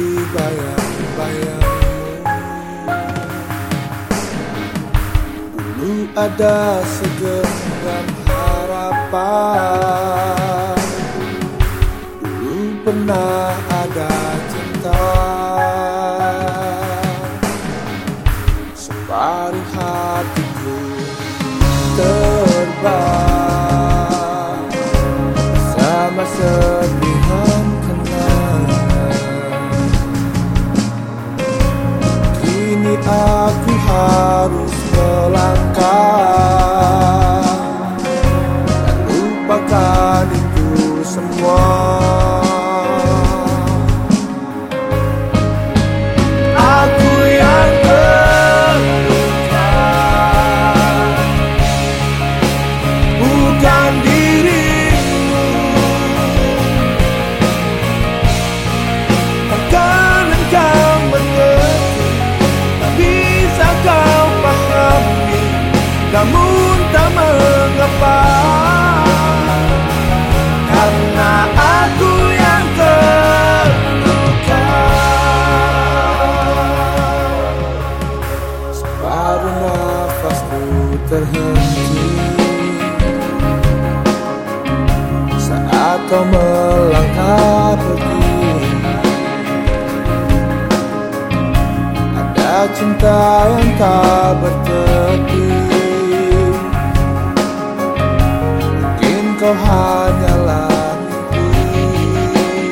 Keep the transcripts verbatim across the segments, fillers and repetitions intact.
bayang-bayangmu. Dulu ada segenggam harapan, dulu pernah ada cinta. Separuh hatiku terbang bersama serpihan kenangan. Kini aku harus melangkah dan lupakan itu semua. Aku yang terluka, bukan dirimu. Takkan engkau mengerti, tak bisa kau pahami, namun tak mengapa, karena aku yang terluka. Separuh nafasku terhenti saat kau melangkah pergi. Ada cinta yang tak bertepi, mungkin kau hanyalah mimpi.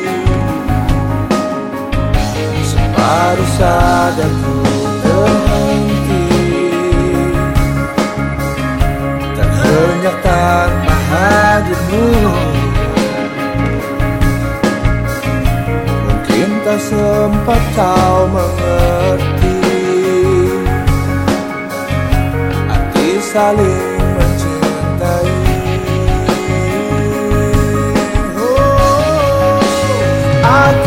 Separuh sadarku terhenti, terhenyak tanpa hadirmu. Mungkin tak sempat kau mengerti arti saling mencintai. Oh, aku